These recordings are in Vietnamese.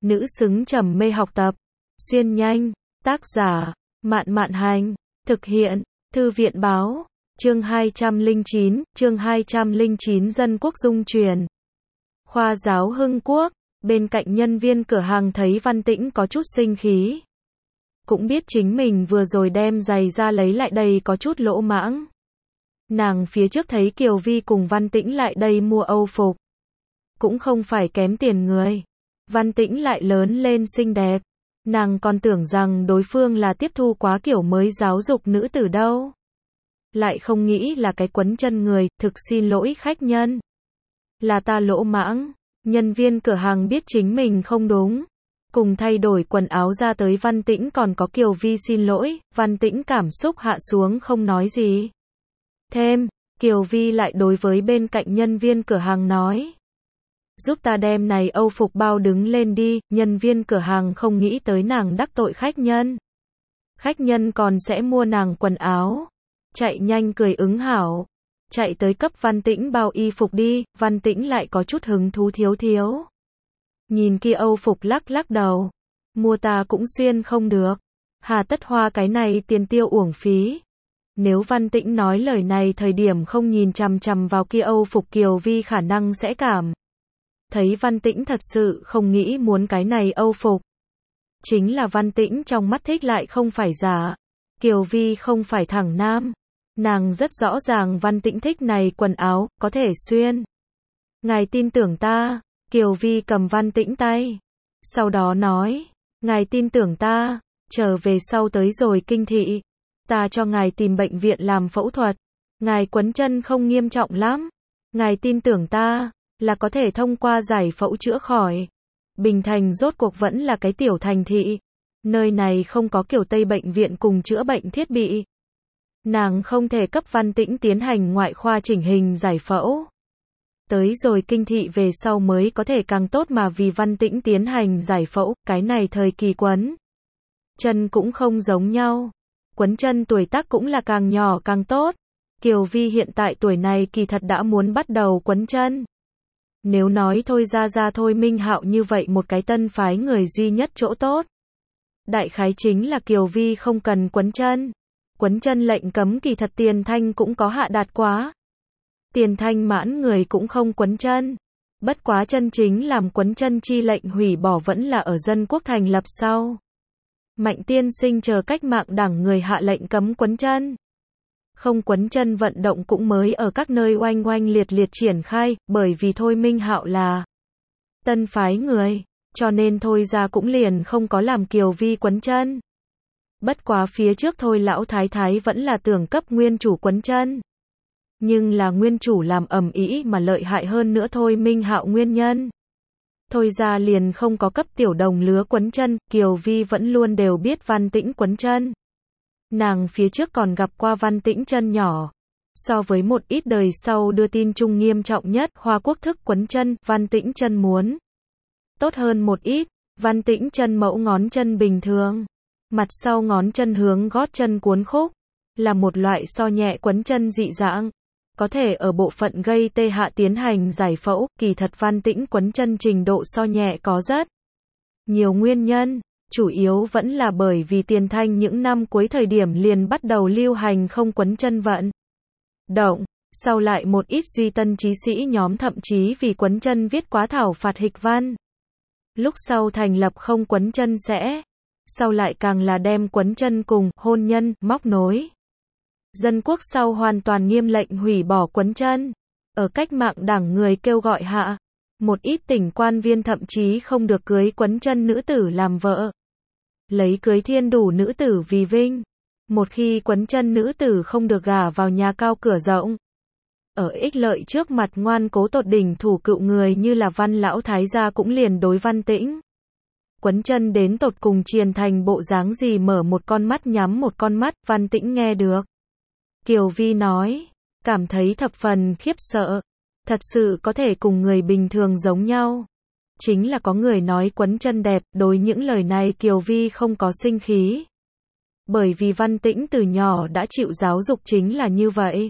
nữ xứng trầm mê học tập. Xuyên nhanh, tác giả, Mạn Mạn Hành, thực hiện, Thư viện Báo, chương 209 Dân Quốc Dung truyền. Khoa giáo Hưng Quốc, bên cạnh nhân viên cửa hàng thấy Văn Tĩnh có chút sinh khí. Cũng biết chính mình vừa rồi đem giày ra lấy lại đây có chút lỗ mãng. Nàng phía trước thấy Kiều Vi cùng Văn Tĩnh lại đây mua Âu phục. Cũng không phải kém tiền người. Văn Tĩnh lại lớn lên xinh đẹp. Nàng còn tưởng rằng đối phương là tiếp thu quá kiểu mới giáo dục nữ tử đâu. Lại không nghĩ là cái quấn chân người, thực xin lỗi khách nhân. Là ta lỗ mãng. Nhân viên cửa hàng biết chính mình không đúng. Cùng thay đổi quần áo ra tới Văn Tĩnh còn có Kiều Vi xin lỗi, Văn Tĩnh cảm xúc hạ xuống không nói gì. Thêm, Kiều Vi lại đối với bên cạnh nhân viên cửa hàng nói. Giúp ta đem này Âu phục bao đứng lên đi, nhân viên cửa hàng không nghĩ tới nàng đắc tội khách nhân. Khách nhân còn sẽ mua nàng quần áo. Chạy nhanh cười ứng hảo. Chạy tới cấp Văn Tĩnh bao y phục đi, Văn Tĩnh lại có chút hứng thú thiếu. Nhìn kia Âu phục lắc lắc đầu. Mua ta cũng xuyên không được. Hà tất hoa cái này tiền tiêu uổng phí. Nếu Văn Tĩnh nói lời này thời điểm không nhìn chằm chằm vào kia Âu phục Kiều Vi khả năng sẽ cảm. Thấy Văn Tĩnh thật sự không nghĩ muốn cái này Âu phục. Chính là Văn Tĩnh trong mắt thích lại không phải giả. Kiều Vi không phải thẳng nam. Nàng rất rõ ràng Văn Tĩnh thích này quần áo, có thể xuyên. Ngài tin tưởng ta. Kiều Vi cầm Văn Tĩnh tay. Sau đó nói. Ngài tin tưởng ta. Trở về sau tới rồi kinh thị. Ta cho ngài tìm bệnh viện làm phẫu thuật. Ngài quấn chân không nghiêm trọng lắm. Ngài tin tưởng ta. Là có thể thông qua giải phẫu chữa khỏi. Bình Thành rốt cuộc vẫn là cái tiểu thành thị. Nơi này không có kiểu Tây bệnh viện cùng chữa bệnh thiết bị. Nàng không thể cấp Văn Tĩnh tiến hành ngoại khoa chỉnh hình giải phẫu. Tới rồi kinh thị về sau mới có thể càng tốt mà vì Văn Tĩnh tiến hành giải phẫu, cái này thời kỳ quấn chân cũng không giống nhau. Quấn chân tuổi tác cũng là càng nhỏ càng tốt. Kiều Vi hiện tại tuổi này kỳ thật đã muốn bắt đầu quấn chân. Nếu nói thôi ra thôi Minh Hạo như vậy một cái tân phái người duy nhất chỗ tốt. Đại khái chính là Kiều Vi không cần quấn chân. Quấn chân lệnh cấm kỳ thật Tiền Thanh cũng có hạ đạt quá. Tiền Thanh mãn người cũng không quấn chân. Bất quá chân chính làm quấn chân chi lệnh hủy bỏ vẫn là ở Dân Quốc thành lập sau. Mạnh Tiên Sinh chờ cách mạng đảng người hạ lệnh cấm quấn chân. Không quấn chân vận động cũng mới ở các nơi oanh oanh liệt liệt triển khai, bởi vì thôi Minh Hạo là tân phái người, cho nên thôi ra cũng liền không có làm Kiều Vi quấn chân. Bất quá phía trước thôi lão thái thái vẫn là tưởng cấp nguyên chủ quấn chân. Nhưng là nguyên chủ làm ầm ĩ mà lợi hại hơn nữa thôi Minh Hạo nguyên nhân. Thôi ra liền không có cấp tiểu đồng lứa quấn chân, Kiều Vi vẫn luôn đều biết Văn Tĩnh quấn chân. Nàng phía trước còn gặp qua Văn Tĩnh chân nhỏ. So với một ít đời sau đưa tin chung nghiêm trọng nhất, Hoa Quốc thức quấn chân, Văn Tĩnh chân muốn tốt hơn một ít. Văn Tĩnh chân mẫu ngón chân bình thường. Mặt sau ngón chân hướng gót chân cuốn khúc. Là một loại so nhẹ quấn chân dị dạng. Có thể ở bộ phận gây tê hạ tiến hành giải phẫu, kỳ thật Văn Tĩnh quấn chân trình độ so nhẹ có rất nhiều nguyên nhân. Chủ yếu vẫn là bởi vì Tiền Thanh những năm cuối thời điểm liền bắt đầu lưu hành không quấn chân vận động. Sau lại một ít duy tân trí sĩ nhóm thậm chí vì quấn chân viết quá thảo phạt hịch văn. Lúc sau thành lập không quấn chân sẽ. Sau lại càng là đem quấn chân cùng hôn nhân móc nối. Dân Quốc sau hoàn toàn nghiêm lệnh hủy bỏ quấn chân. Ở cách mạng đảng người kêu gọi hạ. Một ít tỉnh quan viên thậm chí không được cưới quấn chân nữ tử làm vợ. Lấy cưới thiên đủ nữ tử vì vinh. Một khi quấn chân nữ tử không được gả vào nhà cao cửa rộng. Ở ích lợi trước mặt ngoan cố tột đỉnh thủ cựu người như là Văn lão thái gia cũng liền đối Văn Tĩnh. Quấn chân đến tột cùng triền thành bộ dáng gì mở một con mắt nhắm một con mắt, Văn Tĩnh nghe được. Kiều Vi nói, cảm thấy thập phần khiếp sợ. Thật sự có thể cùng người bình thường giống nhau. Chính là có người nói quấn chân đẹp, đối những lời này Kiều Vi không có sinh khí. Bởi vì Văn Tĩnh từ nhỏ đã chịu giáo dục chính là như vậy.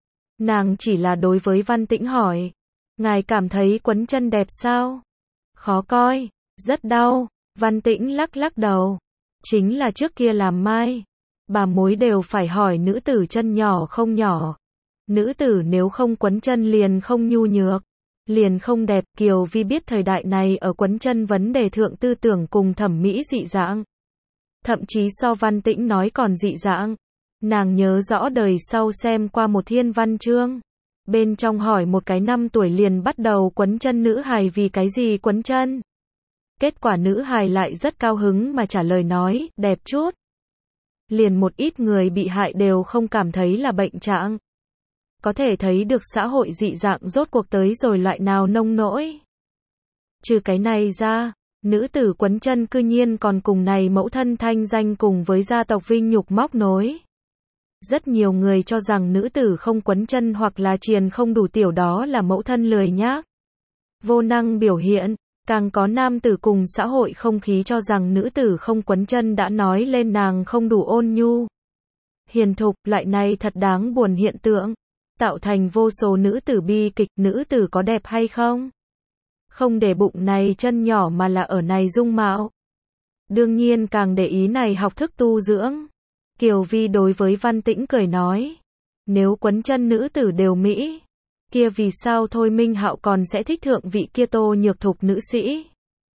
Nàng chỉ là đối với Văn Tĩnh hỏi. Ngài cảm thấy quấn chân đẹp sao? Khó coi. Rất đau, Văn Tĩnh lắc lắc đầu. Chính là trước kia làm mai. Bà mối đều phải hỏi nữ tử chân nhỏ không nhỏ. Nữ tử nếu không quấn chân liền không nhu nhược, liền không đẹp. Kiều Vi biết thời đại này ở quấn chân vấn đề thượng tư tưởng cùng thẩm mỹ dị dạng. Thậm chí so Văn Tĩnh nói còn dị dạng. Nàng nhớ rõ đời sau xem qua một thiên văn chương. Bên trong hỏi một cái 5 tuổi liền bắt đầu quấn chân nữ hài vì cái gì quấn chân. Kết quả nữ hài lại rất cao hứng mà trả lời nói, đẹp chút. Liền một ít người bị hại đều không cảm thấy là bệnh trạng. Có thể thấy được xã hội dị dạng rốt cuộc tới rồi loại nào nông nỗi. Trừ cái này ra, nữ tử quấn chân cư nhiên còn cùng này mẫu thân thanh danh cùng với gia tộc vinh nhục móc nối. Rất nhiều người cho rằng nữ tử không quấn chân hoặc là triền không đủ tiểu đó là mẫu thân lười nhác, vô năng biểu hiện. Càng có nam tử cùng xã hội không khí cho rằng nữ tử không quấn chân đã nói lên nàng không đủ ôn nhu, hiền thục. Loại này thật đáng buồn hiện tượng, tạo thành vô số nữ tử bi kịch. Nữ tử có đẹp hay không? Không để bụng này chân nhỏ mà là ở này dung mạo. Đương nhiên càng để ý này học thức tu dưỡng. Kiều Vi đối với Văn Tĩnh cười nói, nếu quấn chân nữ tử đều mỹ, kia vì sao Thôi Minh Hạo còn sẽ thích thượng vị kia Tô Nhược Thục nữ sĩ?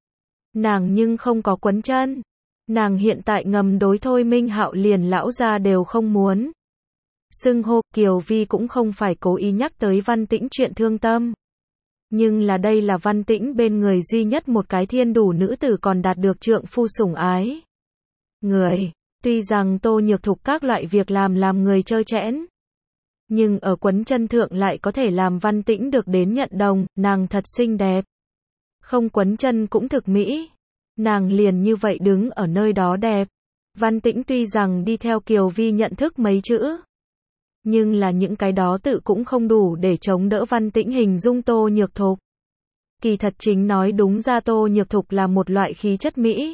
Nàng nhưng không có quấn chân. Nàng hiện tại ngầm đối Thôi Minh Hạo liền lão gia đều không muốn. Xưng hô. Kiều Vi cũng không phải cố ý nhắc tới Văn Tĩnh chuyện thương tâm. Nhưng là đây là Văn Tĩnh bên người duy nhất một cái thiên đủ nữ tử còn đạt được trượng phu sủng ái người. Tuy rằng Tô Nhược Thục các loại việc làm người trơ trẽn, nhưng ở quấn chân thượng lại có thể làm Văn Tĩnh được đến nhận đồng. Nàng thật xinh đẹp, không quấn chân cũng thực mỹ. Nàng liền như vậy đứng ở nơi đó đẹp. Văn Tĩnh tuy rằng đi theo Kiều Vi nhận thức mấy chữ, nhưng là những cái đó tự cũng không đủ để chống đỡ Văn Tĩnh hình dung Tô Nhược Thục. Kỳ thật chính nói đúng ra Tô Nhược Thục là một loại khí chất mỹ.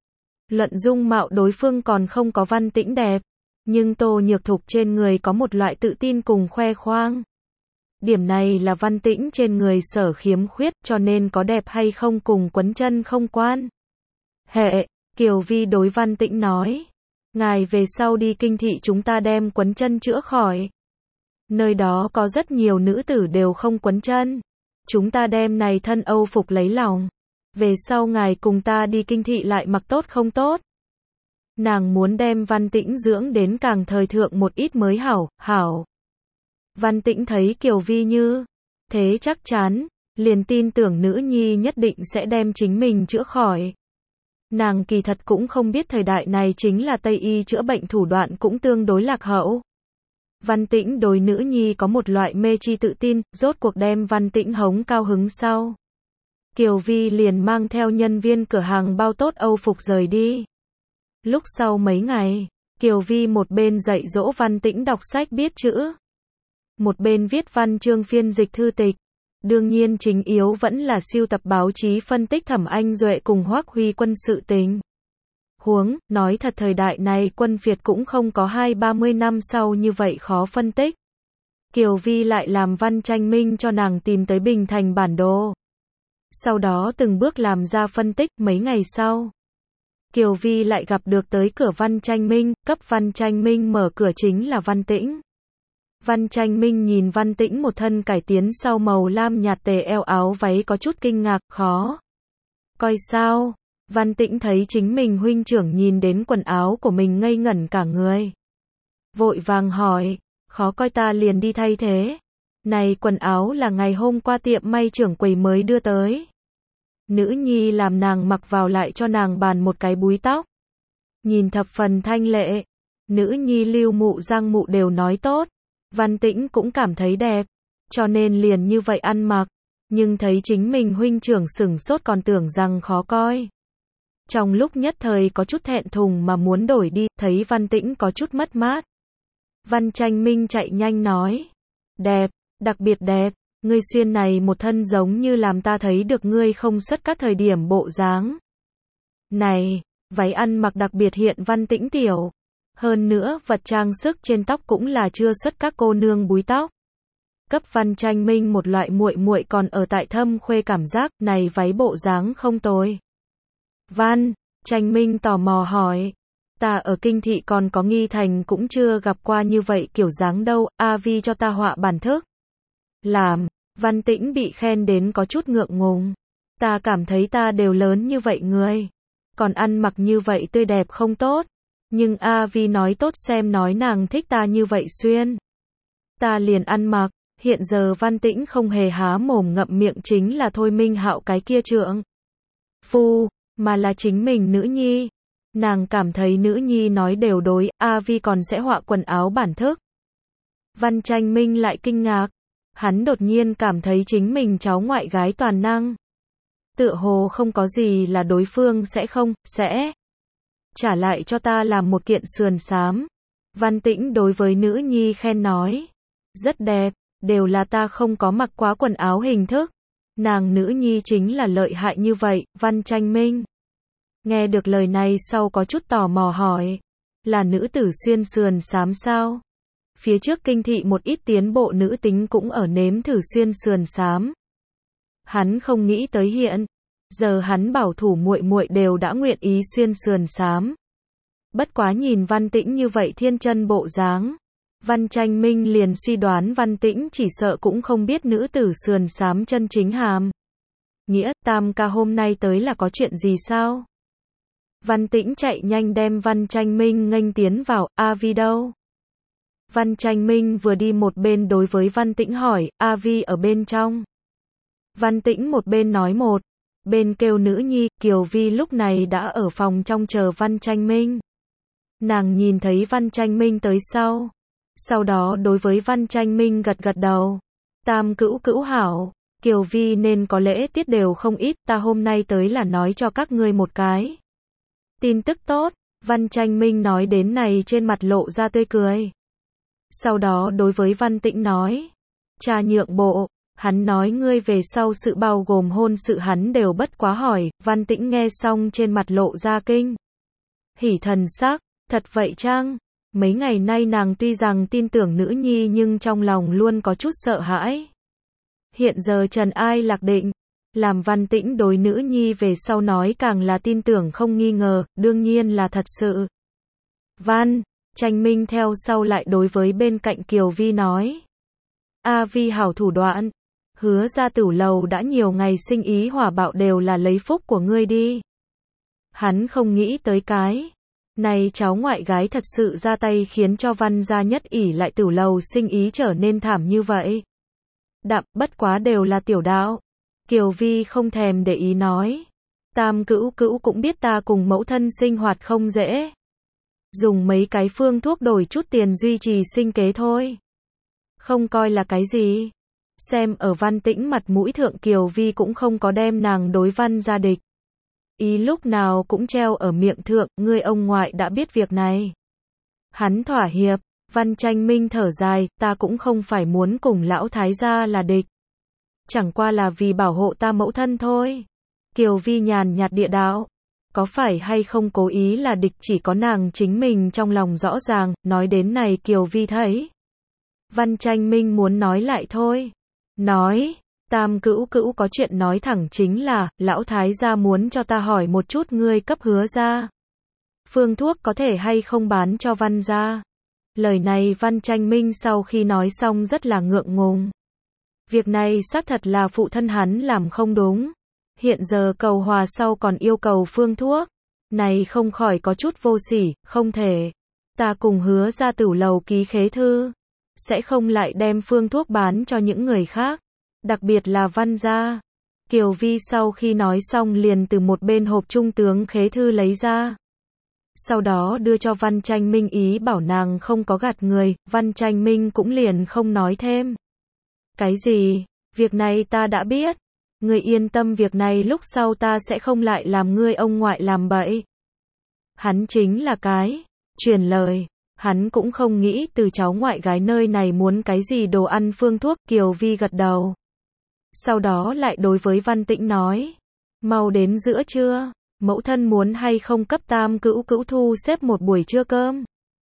Luận dung mạo đối phương còn không có Văn Tĩnh đẹp, nhưng Tô Nhược Thục trên người có một loại tự tin cùng khoe khoang. Điểm này là Văn Tĩnh trên người sở khiếm khuyết, cho nên có đẹp hay không cùng quấn chân không quan hệ. Kiều Vi đối Văn Tĩnh nói, ngài về sau đi kinh thị chúng ta đem quấn chân chữa khỏi. Nơi đó có rất nhiều nữ tử đều không quấn chân. Chúng ta đem này thân Âu phục lấy lòng. Về sau ngài cùng ta đi kinh thị lại mặc tốt không tốt? Nàng muốn đem Văn Tĩnh dưỡng đến càng thời thượng một ít mới hảo. Văn Tĩnh thấy Kiều Vi như thế chắc chắn, liền tin tưởng nữ nhi nhất định sẽ đem chính mình chữa khỏi. Nàng kỳ thật cũng không biết thời đại này chính là Tây y chữa bệnh thủ đoạn cũng tương đối lạc hậu. Văn Tĩnh đối nữ nhi có một loại mê chi tự tin, rốt cuộc đem Văn Tĩnh hống cao hứng sau. Kiều Vi liền mang theo nhân viên cửa hàng bao tốt Âu phục rời đi. Lúc sau mấy ngày, Kiều Vi một bên dạy dỗ Văn Tĩnh đọc sách biết chữ, một bên viết văn chương phiên dịch thư tịch. Đương nhiên chính yếu vẫn là sưu tập báo chí phân tích Thẩm Anh Duệ cùng Hoắc Huy Quân sự tình. Nói thật thời đại này quân phiệt cũng không có 20-30 năm sau như vậy khó phân tích. Kiều Vi lại làm Văn Tranh Minh cho nàng tìm tới Bình Thành bản đồ. Sau đó từng bước làm ra phân tích. Mấy ngày sau, Kiều Vi lại gặp được tới cửa Văn Tranh Minh, cấp Văn Tranh Minh mở cửa chính là Văn Tĩnh. Văn Tranh Minh nhìn Văn Tĩnh một thân cải tiến sau màu lam nhạt tề eo áo váy có chút kinh ngạc, khó coi sao? Văn Tĩnh thấy chính mình huynh trưởng nhìn đến quần áo của mình ngây ngẩn cả người. Vội vàng hỏi, khó coi ta liền đi thay thế. Này quần áo là ngày hôm qua tiệm may trưởng quầy mới đưa tới. Nữ nhi làm nàng mặc vào lại cho nàng bàn một cái búi tóc. Nhìn thập phần thanh lệ. Nữ nhi lưu mụ răng mụ đều nói tốt. Văn Tĩnh cũng cảm thấy đẹp. Cho nên liền như vậy ăn mặc. Nhưng thấy chính mình huynh trưởng sửng sốt còn tưởng rằng khó coi. Trong lúc nhất thời có chút thẹn thùng mà muốn đổi đi, thấy Văn Tĩnh có chút mất mát. Văn Tranh Minh chạy nhanh nói. Đẹp, đặc biệt đẹp, ngươi xuyên này một thân giống như làm ta thấy được ngươi không xuất các thời điểm bộ dáng. Này, váy ăn mặc đặc biệt hiện Văn Tĩnh tiểu. Hơn nữa, vật trang sức trên tóc cũng là chưa xuất các cô nương búi tóc. Cấp Văn Tranh Minh một loại muội muội còn ở tại thâm khuê cảm giác, này váy bộ dáng không tồi. Văn Tranh Minh tò mò hỏi. Ta ở kinh thị còn có Nghi Thành cũng chưa gặp qua như vậy kiểu dáng đâu, A Vi cho ta họa bản thức. Làm, Văn Tĩnh bị khen đến có chút ngượng ngùng. Ta cảm thấy ta đều lớn như vậy người. Còn ăn mặc như vậy tươi đẹp không tốt. Nhưng A Vi nói tốt xem nói nàng thích ta như vậy xuyên. Ta liền ăn mặc, hiện giờ Văn Tĩnh không hề há mồm ngậm miệng chính là Thôi Minh Hạo cái kia trượng phu, mà là chính mình nữ nhi. Nàng cảm thấy nữ nhi nói đều đối, A Vi còn sẽ họa quần áo bản thức. Văn Tranh Minh lại kinh ngạc. Hắn đột nhiên cảm thấy chính mình cháu ngoại gái toàn năng. Tựa hồ không có gì là đối phương sẽ trả lại cho ta làm một kiện sườn xám. Văn Tĩnh đối với nữ nhi khen nói. Rất đẹp, đều là ta không có mặc quá quần áo hình thức. Nàng nữ nhi chính là lợi hại như vậy, Văn Tranh Minh. Nghe được lời này sau có chút tò mò hỏi. Là nữ tử xuyên sườn xám sao? Phía trước kinh thị một ít tiến bộ nữ tính cũng ở nếm thử xuyên sườn xám. Hắn không nghĩ tới hiện giờ hắn bảo thủ muội muội đều đã nguyện ý xuyên sườn xám. Bất quá nhìn Văn Tĩnh như vậy thiên chân bộ dáng, Văn Tranh Minh liền suy đoán Văn Tĩnh chỉ sợ cũng không biết nữ tử sườn xám chân chính hàm nghĩa. Tam ca hôm nay tới là có chuyện gì sao? Văn Tĩnh chạy nhanh đem Văn Tranh Minh nghênh tiến vào. A Vi đâu? Văn Tranh Minh vừa đi một bên đối với Văn Tĩnh hỏi. A Vi ở bên trong. Văn Tĩnh một bên nói một bên kêu nữ nhi. Kiều Vi lúc này đã ở phòng trong chờ Văn Tranh Minh. Nàng nhìn thấy Văn Tranh Minh tới sau đó đối với Văn Tranh Minh gật gật đầu. Tam cữu cữu hảo, Kiều Vi nên có lễ tiết đều không ít, ta hôm nay tới là nói cho các ngươi một cái tin tức tốt. Văn Tranh Minh nói đến này trên mặt lộ ra tươi cười. Sau đó đối với Văn Tĩnh nói. Cha nhượng bộ, hắn nói ngươi về sau sự bao gồm hôn sự hắn đều bất quá hỏi. Văn Tĩnh nghe xong trên mặt lộ ra kinh hỉ thần sắc. Thật vậy chăng? Mấy ngày nay nàng tuy rằng tin tưởng nữ nhi nhưng trong lòng luôn có chút sợ hãi. Hiện giờ trần ai lạc định, làm Văn Tĩnh đối nữ nhi về sau nói càng là tin tưởng không nghi ngờ, đương nhiên là thật sự. Văn Tranh Minh theo sau lại đối với bên cạnh Kiều Vi nói. A Vi hảo thủ đoạn, hứa ra Tửu lầu đã nhiều ngày sinh ý hỏa bạo đều là lấy phúc của ngươi đi. Hắn không nghĩ tới cái này cháu ngoại gái thật sự ra tay khiến cho Văn gia nhất ỷ lại Tửu lầu sinh ý trở nên thảm như vậy. Đạm, bất quá đều là tiểu đạo. Kiều Vi không thèm để ý nói. Tam cữu cữu cũng biết ta cùng mẫu thân sinh hoạt không dễ. Dùng mấy cái phương thuốc đổi chút tiền duy trì sinh kế thôi. Không coi là cái gì. Xem ở Văn Tĩnh mặt mũi thượng, Kiều Vi cũng không có đem nàng đối Văn gia địch. Ý lúc nào cũng treo ở miệng thượng, ngươi ông ngoại đã biết việc này. Hắn thỏa hiệp. Văn Tranh Minh thở dài, ta cũng không phải muốn cùng lão thái gia là địch. Chẳng qua là vì bảo hộ ta mẫu thân thôi. Kiều Vi nhàn nhạt địa đạo. Có phải hay không cố ý là địch chỉ có nàng chính mình trong lòng rõ ràng. Nói đến này Kiều Vi thấy Văn Tranh Minh muốn nói lại thôi. Nói, Tam cữu cữu có chuyện nói thẳng chính là, lão thái gia muốn cho ta hỏi một chút ngươi cấp hứa ra. Phương thuốc có thể hay không bán cho Văn gia. Lời này Văn Tranh Minh sau khi nói xong rất là ngượng ngùng. Việc này xác thật là phụ thân hắn làm không đúng. Hiện giờ cầu hòa sau còn yêu cầu phương thuốc. Này không khỏi có chút vô sỉ, không thể. Ta cùng hứa ra Tửu lầu ký khế thư. Sẽ không lại đem phương thuốc bán cho những người khác. Đặc biệt là Văn gia. Kiều Vi sau khi nói xong liền từ một bên hộp trung tướng khế thư lấy ra. Sau đó đưa cho Văn Tranh Minh ý bảo nàng không có gạt người. Văn Tranh Minh cũng liền không nói thêm. Cái gì? Việc này ta đã biết. Ngươi yên tâm, việc này lúc sau ta sẽ không lại làm ngươi ông ngoại làm bậy. Hắn chính là cái truyền lời. Hắn cũng không nghĩ từ cháu ngoại gái nơi này muốn cái gì đồ ăn phương thuốc. Kiều Vi gật đầu. Sau đó lại đối với Văn Tĩnh nói. Mau đến giữa trưa. Mẫu thân muốn hay không cấp Tam cữu cữu thu xếp một buổi trưa cơm.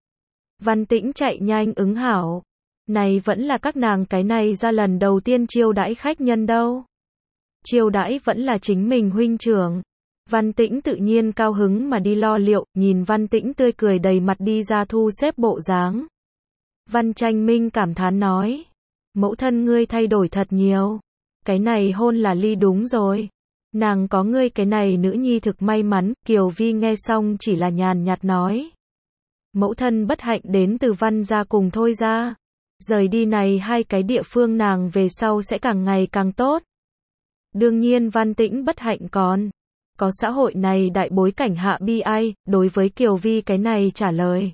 Văn Tĩnh chạy nhanh ứng hảo. Này vẫn là các nàng cái này ra lần đầu tiên chiêu đãi khách nhân đâu. Chiêu đãi vẫn là chính mình huynh trưởng. Văn Tĩnh tự nhiên cao hứng mà đi lo liệu, nhìn Văn Tĩnh tươi cười đầy mặt đi ra thu xếp bộ dáng. Văn Tranh Minh cảm thán nói, mẫu thân ngươi thay đổi thật nhiều. Cái này hôn là ly đúng rồi. Nàng có ngươi cái này nữ nhi thực may mắn. Kiều Vi nghe xong chỉ là nhàn nhạt nói, mẫu thân bất hạnh đến từ Văn gia cùng Thôi gia. Rời đi này hai cái địa phương nàng về sau sẽ càng ngày càng tốt. Đương nhiên Văn Tĩnh bất hạnh còn có xã hội này đại bối cảnh hạ bi ai. Đối với Kiều Vi cái này trả lời,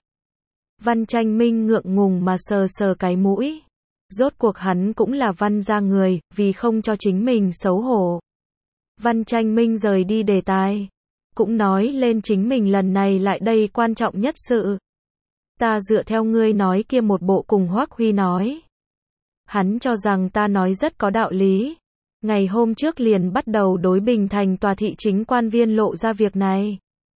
Văn Tranh Minh ngượng ngùng mà sờ sờ cái mũi. Rốt cuộc hắn cũng là Văn gia người, vì không cho chính mình xấu hổ. Văn Tranh Minh rời đi đề tài, cũng nói lên chính mình lần này lại đây quan trọng nhất sự. Ta dựa theo ngươi nói kia một bộ cùng Hoắc Huy nói. Hắn cho rằng ta nói rất có đạo lý. Ngày hôm trước liền bắt đầu đối Bình Thành tòa thị chính quan viên lộ ra việc này.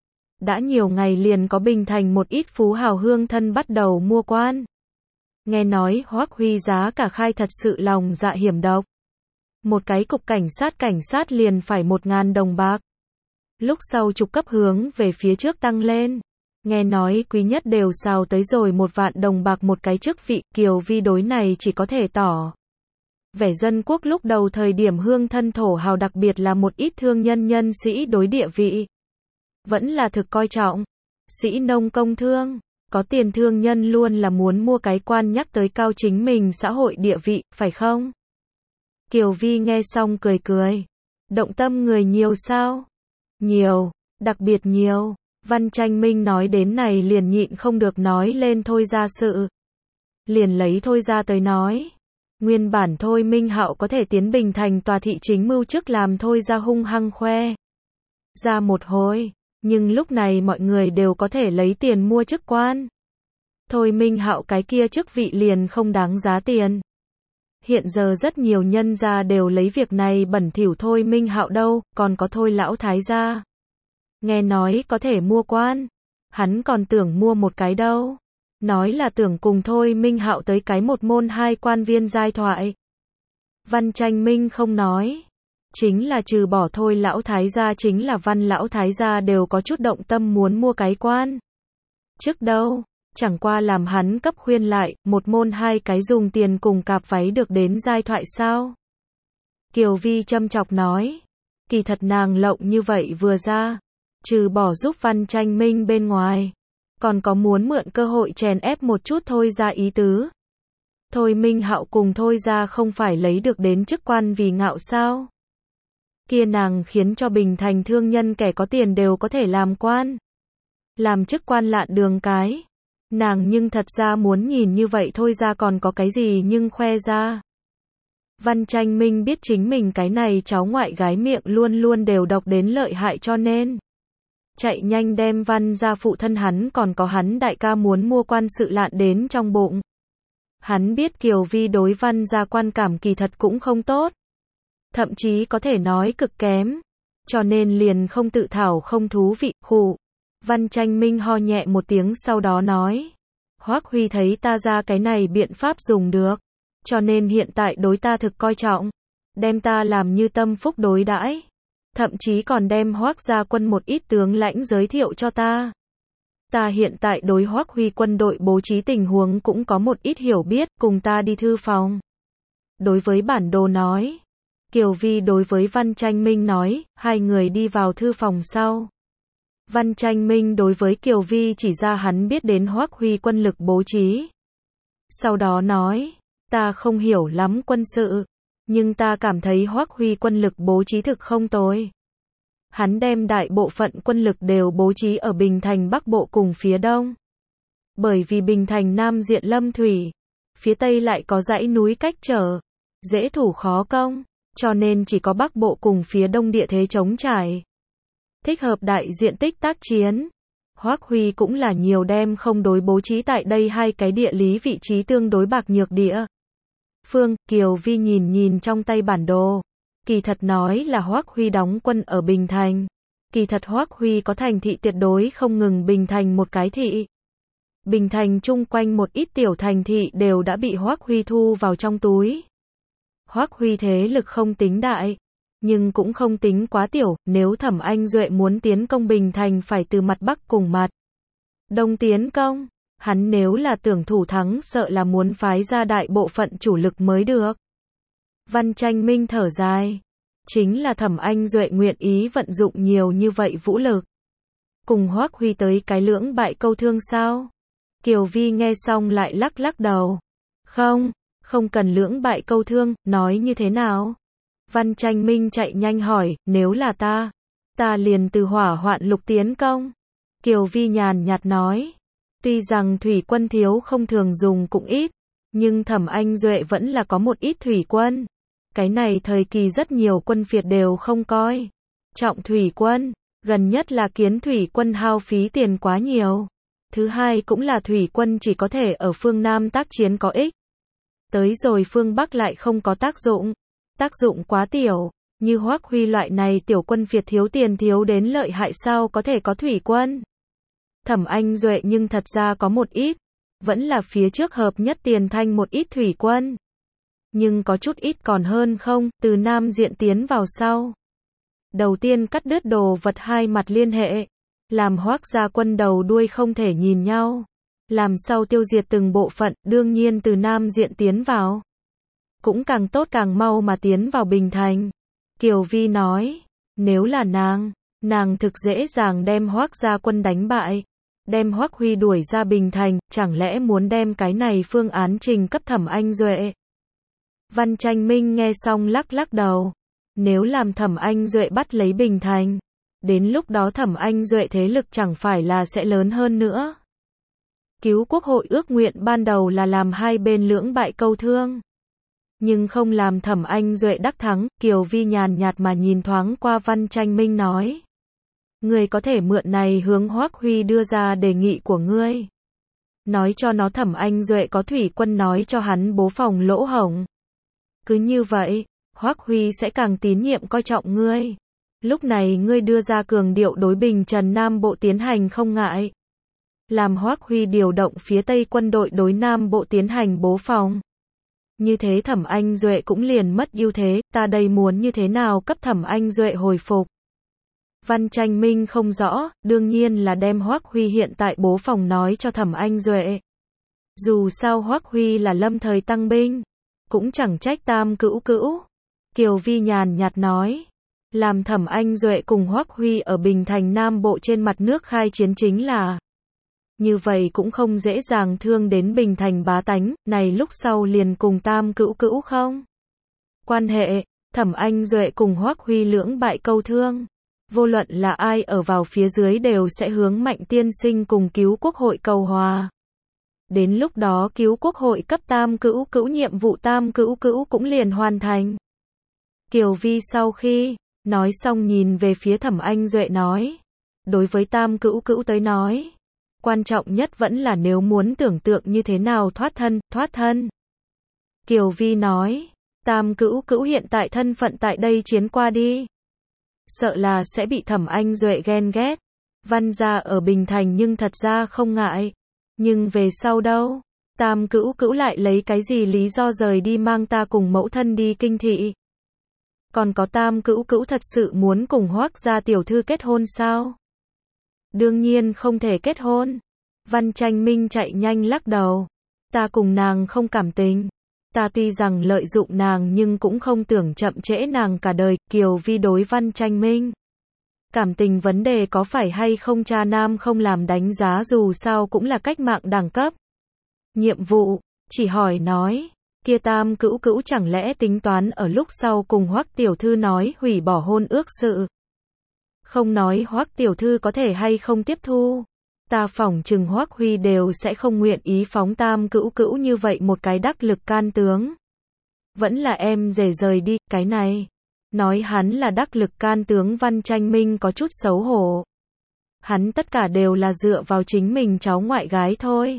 Đã nhiều ngày liền có Bình Thành một ít phú hào hương thân bắt đầu mua quan. Nghe nói Hoắc Huy giá cả khai thật sự lòng dạ hiểm độc. Một cái cục cảnh sát liền phải 1.000 đồng bạc. Lúc sau trục cấp hướng về phía trước tăng lên. Nghe nói quý nhất đều xào tới rồi 1 vạn đồng bạc một cái chức vị. Kiều Vi đối này chỉ có thể tỏ vẻ dân quốc lúc đầu thời điểm hương thân thổ hào, đặc biệt là một ít thương nhân sĩ đối địa vị vẫn là thực coi trọng. Sĩ nông công thương, có tiền thương nhân luôn là muốn mua cái quan nhắc tới cao chính mình xã hội địa vị, phải không? Kiều Vi nghe xong cười cười. Động tâm người nhiều sao? Nhiều, đặc biệt nhiều. Văn Tranh Minh nói đến này liền nhịn không được nói lên Thôi gia sự. Liền lấy Thôi gia tới nói. Nguyên bản Thôi Minh Hạo có thể tiến Bình Thành tòa thị chính mưu chức làm Thôi gia hung hăng khoe ra một hồi. Nhưng lúc này mọi người đều có thể lấy tiền mua chức quan. Thôi Minh Hạo cái kia chức vị liền không đáng giá tiền. Hiện giờ rất nhiều nhân gia đều lấy việc này bẩn thỉu Thôi Minh Hạo đâu, còn có Thôi lão thái gia. Nghe nói có thể mua quan, hắn còn tưởng mua một cái đâu. Nói là tưởng cùng Thôi Minh Hạo tới cái một môn hai quan viên giai thoại. Văn Tranh Minh không nói. Chính là trừ bỏ Thôi lão thái gia chính là Văn lão thái gia đều có chút động tâm muốn mua cái quan. Trước đâu, chẳng qua làm hắn cấp khuyên lại, một môn hai cái dùng tiền cùng cạp váy được đến giai thoại sao? Kiều Vi châm chọc nói, kỳ thật nàng lộng như vậy vừa ra, trừ bỏ giúp Văn Tranh Minh bên ngoài, còn có muốn mượn cơ hội chèn ép một chút Thôi gia ý tứ. Thôi Minh Hạo cùng Thôi gia không phải lấy được đến chức quan vì ngạo sao? Kia nàng khiến cho Bình Thành thương nhân kẻ có tiền đều có thể làm quan. Làm chức quan lạn đường cái. Nàng nhưng thật ra muốn nhìn như vậy Thôi ra còn có cái gì nhưng khoe ra. Văn Tranh Minh biết chính mình cái này cháu ngoại gái miệng luôn luôn đều độc đến lợi hại cho nên chạy nhanh đem Văn ra phụ thân hắn còn có hắn đại ca muốn mua quan sự lạn đến trong bụng. Hắn biết Kiều Vi đối Văn ra quan cảm kỳ thật cũng không tốt. Thậm chí có thể nói cực kém. Cho nên liền không tự thảo không thú vị, khụ. Văn Tranh Minh ho nhẹ một tiếng sau đó nói. Hoắc Huy thấy ta ra cái này biện pháp dùng được. Cho nên hiện tại đối ta thực coi trọng. Đem ta làm như tâm phúc đối đãi. Thậm chí còn đem Hoắc gia quân một ít tướng lãnh giới thiệu cho ta. Ta hiện tại đối Hoắc Huy quân đội bố trí tình huống cũng có một ít hiểu biết, cùng ta đi thư phòng. Đối với bản đồ nói. Kiều Vi đối với Văn Tranh Minh nói, hai người đi vào thư phòng sau. Văn Tranh Minh đối với Kiều Vi chỉ ra hắn biết đến Hoắc Huy quân lực bố trí. Sau đó nói, ta không hiểu lắm quân sự, nhưng ta cảm thấy Hoắc Huy quân lực bố trí thực không tồi. Hắn đem đại bộ phận quân lực đều bố trí ở Bình Thành Bắc Bộ cùng phía Đông. Bởi vì Bình Thành Nam diện lâm thủy, phía Tây lại có dãy núi cách trở, dễ thủ khó công. Cho nên chỉ có Bắc Bộ cùng phía Đông địa thế trống trải. Thích hợp đại diện tích tác chiến. Hoắc Huy cũng là nhiều đem không đối bố trí tại đây hai cái địa lý vị trí tương đối bạc nhược địa. Phương, Kiều Vi nhìn trong tay bản đồ. Kỳ thật nói là Hoắc Huy đóng quân ở Bình Thành. Kỳ thật Hoắc Huy có thành thị tuyệt đối không ngừng Bình Thành một cái thị. Bình Thành chung quanh một ít tiểu thành thị đều đã bị Hoắc Huy thu vào trong túi. Hoắc Huy thế lực không tính đại, nhưng cũng không tính quá tiểu, nếu Thẩm Anh Duệ muốn tiến công Bình Thành phải từ mặt Bắc cùng mặt Đông tiến công. Hắn nếu là tưởng thủ thắng sợ là muốn phái ra đại bộ phận chủ lực mới được. Văn Tranh Minh thở dài. Chính là Thẩm Anh Duệ nguyện ý vận dụng nhiều như vậy vũ lực. Cùng Hoắc Huy tới cái lưỡng bại câu thương sao? Kiều Vi nghe xong lại lắc lắc đầu. Không cần lưỡng bại câu thương, nói như thế nào? Văn Tranh Minh chạy nhanh hỏi, nếu là ta liền từ hỏa hoạn lục tiến công. Kiều Vi nhàn nhạt nói, tuy rằng thủy quân thiếu không thường dùng cũng ít, nhưng Thẩm Anh Duệ vẫn là có một ít thủy quân. Cái này thời kỳ rất nhiều quân phiệt đều không coi trọng thủy quân, gần nhất là kiến thủy quân hao phí tiền quá nhiều. Thứ hai cũng là thủy quân chỉ có thể ở phương Nam tác chiến có ích. Tới rồi phương Bắc lại không có tác dụng quá tiểu, như Hoắc Huy loại này tiểu quân phiệt thiếu tiền thiếu đến lợi hại sao có thể có thủy quân. Thẩm Anh Duệ nhưng thật ra có một ít, vẫn là phía trước hợp nhất tiền thanh một ít thủy quân. Nhưng có chút ít còn hơn không, từ Nam diện tiến vào sau. Đầu tiên cắt đứt đồ vật hai mặt liên hệ, làm Hoắc gia quân đầu đuôi không thể nhìn nhau. Làm sau tiêu diệt từng bộ phận, đương nhiên từ Nam diện tiến vào. Cũng càng tốt càng mau mà tiến vào Bình Thành. Kiều Vi nói, nếu là nàng thực dễ dàng đem Hoắc gia quân đánh bại. Đem Hoắc Huy đuổi ra Bình Thành, chẳng lẽ muốn đem cái này phương án trình cấp Thẩm Anh Duệ? Văn Tranh Minh nghe xong lắc lắc đầu. Nếu làm Thẩm Anh Duệ bắt lấy Bình Thành, đến lúc đó Thẩm Anh Duệ thế lực chẳng phải là sẽ lớn hơn nữa. Cứu quốc hội ước nguyện ban đầu là làm hai bên lưỡng bại câu thương. Nhưng không làm Thẩm Anh Duệ đắc thắng, Kiều Vi nhàn nhạt mà nhìn thoáng qua Văn Tranh Minh nói. Ngươi có thể mượn này hướng Hoắc Huy đưa ra đề nghị của ngươi. Nói cho nó Thẩm Anh Duệ có thủy quân nói cho hắn bố phòng lỗ hổng. Cứ như vậy, Hoắc Huy sẽ càng tín nhiệm coi trọng ngươi. Lúc này ngươi đưa ra cường điệu đối Bình Trần Nam Bộ tiến hành không ngại. Làm Hoắc Huy điều động phía Tây quân đội đối Nam Bộ tiến hành bố phòng. Như thế Thẩm Anh Duệ cũng liền mất ưu thế, ta đây muốn như thế nào cấp Thẩm Anh Duệ hồi phục. Văn Tranh Minh không rõ, đương nhiên là đem Hoắc Huy hiện tại bố phòng nói cho Thẩm Anh Duệ. Dù sao Hoắc Huy là lâm thời tăng binh, cũng chẳng trách Tam Cữu. Kiều Vi nhàn nhạt nói, làm Thẩm Anh Duệ cùng Hoắc Huy ở Bình Thành Nam Bộ trên mặt nước khai chiến chính là. Như vậy cũng không dễ dàng thương đến Bình Thành bá tánh, này lúc sau liền cùng Tam Cữu không? Quan hệ, Thẩm Anh Duệ cùng Hoắc Huy lưỡng bại câu thương. Vô luận là ai ở vào phía dưới đều sẽ hướng Mạnh tiên sinh cùng cứu quốc hội cầu hòa. Đến lúc đó cứu quốc hội cấp Tam Cữu nhiệm vụ Tam Cữu cũng liền hoàn thành. Kiều Vi sau khi nói xong nhìn về phía Thẩm Anh Duệ nói. Đối với Tam Cữu tới nói, quan trọng nhất vẫn là nếu muốn tưởng tượng như thế nào thoát thân. Kiều Vi nói, Tam Cữu hiện tại thân phận tại đây chiến qua đi. Sợ là sẽ bị Thẩm Anh Duệ ghen ghét. Văn gia ở Bình Thành nhưng thật ra không ngại. Nhưng về sau đâu? Tam Cữu lại lấy cái gì lý do rời đi mang ta cùng mẫu thân đi kinh thị? Còn có Tam Cữu thật sự muốn cùng Hoắc gia tiểu thư kết hôn sao? Đương nhiên không thể kết hôn. Văn Tranh Minh chạy nhanh lắc đầu. Ta cùng nàng không cảm tình. Ta tuy rằng lợi dụng nàng nhưng cũng không tưởng chậm trễ nàng cả đời. Kiều Vi đối Văn Tranh Minh. Cảm tình vấn đề có phải hay không cha nam không làm đánh giá dù sao cũng là cách mạng đẳng cấp. Nhiệm vụ, chỉ hỏi nói, kia Tam Cữu chẳng lẽ tính toán ở lúc sau cùng Hoắc tiểu thư nói hủy bỏ hôn ước sự. Không nói Hoắc tiểu thư có thể hay không tiếp thu. Ta phỏng chừng Hoắc Huy đều sẽ không nguyện ý phóng Tam Cữu như vậy một cái đắc lực can tướng. Vẫn là em rời đi, cái này. Nói hắn là đắc lực can tướng Văn Tranh Minh có chút xấu hổ. Hắn tất cả đều là dựa vào chính mình cháu ngoại gái thôi.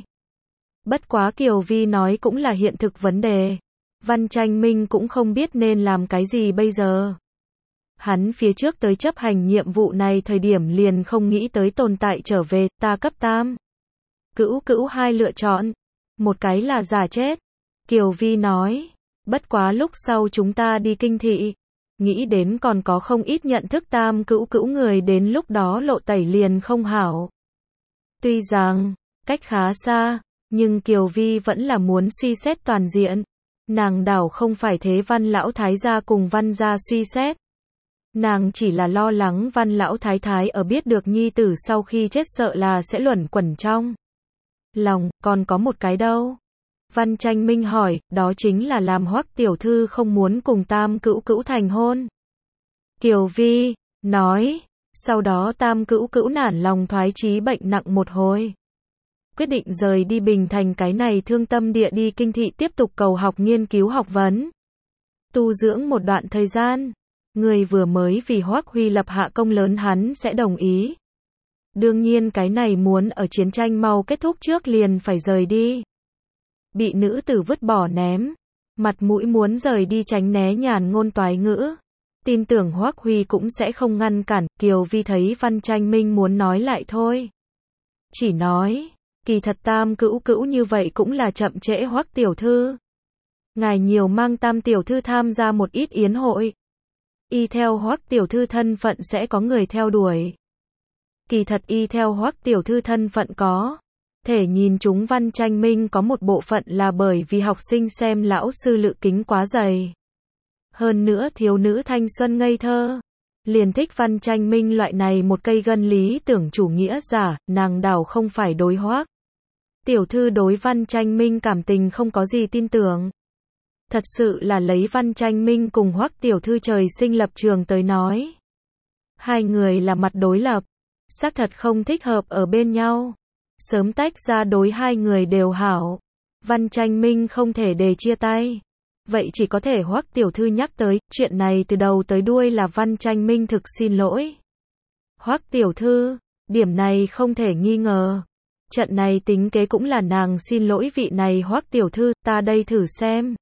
Bất quá Kiều Vi nói cũng là hiện thực vấn đề. Văn Tranh Minh cũng không biết nên làm cái gì bây giờ. Hắn phía trước tới chấp hành nhiệm vụ này thời điểm liền không nghĩ tới tồn tại trở về, ta cấp Tam Cữu hai lựa chọn. Một cái là giả chết. Kiều Vi nói, bất quá lúc sau chúng ta đi kinh thị. nghĩ đến còn có không ít nhận thức Tam Cữu Cữu người đến lúc đó lộ tẩy liền không hảo. Tuy rằng, cách khá xa, nhưng Kiều Vi vẫn là muốn suy xét toàn diện. Nàng đảo không phải thế Văn lão thái gia cùng Văn gia suy xét. Nàng chỉ là lo lắng Văn lão thái thái ở biết được nhi tử sau khi chết sợ là sẽ luẩn quẩn trong lòng, còn có một cái đâu. Văn Tranh Minh hỏi, đó chính là làm Hoắc tiểu thư không muốn cùng Tam Cữu Cữu thành hôn. Kiều Vi nói, sau đó Tam Cữu Cữu nản lòng thoái chí bệnh nặng một hồi. Quyết định rời đi Bình Thành cái này thương tâm địa đi kinh thị tiếp tục cầu học nghiên cứu học vấn. Tu dưỡng một đoạn thời gian. Người vừa mới vì Hoắc Huy lập hạ công lớn hắn sẽ đồng ý. Đương nhiên cái này muốn ở chiến tranh mau kết thúc trước liền phải rời đi. Bị nữ tử vứt bỏ ném. Mặt mũi muốn rời đi tránh né nhàn ngôn toái ngữ. Tin tưởng Hoắc Huy cũng sẽ không ngăn cản. Kiều Vi thấy Văn Tranh Minh muốn nói lại thôi. Chỉ nói, kỳ thật Tam Cữu Cữu như vậy cũng là chậm trễ Hoắc tiểu thư. Ngài nhiều mang Tam tiểu thư tham gia một ít yến hội. Y theo Hoắc tiểu thư thân phận sẽ có người theo đuổi. Kỳ thật y theo Hoắc tiểu thư thân phận có thể nhìn chúng Văn Tranh Minh có một bộ phận là bởi vì học sinh xem lão sư lự kính quá dày. Hơn nữa thiếu nữ thanh xuân ngây thơ. Liền thích Văn Tranh Minh loại này một cây gân lý tưởng chủ nghĩa giả, nàng đảo không phải đối Hoắc tiểu thư đối Văn Tranh Minh cảm tình không có gì tin tưởng. Thật sự là lấy Văn Tranh Minh cùng Hoắc tiểu thư trời sinh lập trường tới nói. Hai người là mặt đối lập, xác thật không thích hợp ở bên nhau. Sớm tách ra đối hai người đều hảo. Văn Tranh Minh không thể để chia tay. Vậy chỉ có thể Hoắc tiểu thư nhắc tới, chuyện này từ đầu tới đuôi là Văn Tranh Minh thực xin lỗi. Hoắc tiểu thư, điểm này không thể nghi ngờ. Trận này tính kế cũng là nàng xin lỗi vị này Hoắc tiểu thư, ta đây thử xem.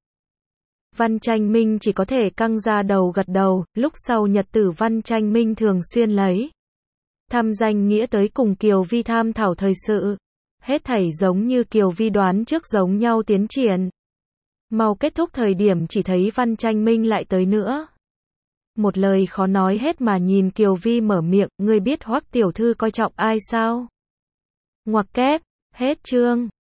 Văn Tranh Minh chỉ có thể căng ra đầu gật đầu, lúc sau nhật tử Văn Tranh Minh thường xuyên lấy thăm danh nghĩa tới cùng Kiều Vi tham thảo thời sự. Hết thảy giống như Kiều Vi đoán trước giống nhau tiến triển. Mau kết thúc thời điểm chỉ thấy Văn Tranh Minh lại tới nữa. Một lời khó nói hết mà nhìn Kiều Vi mở miệng, ngươi biết Hoắc tiểu thư coi trọng ai sao? Ngoặc kép, hết chương.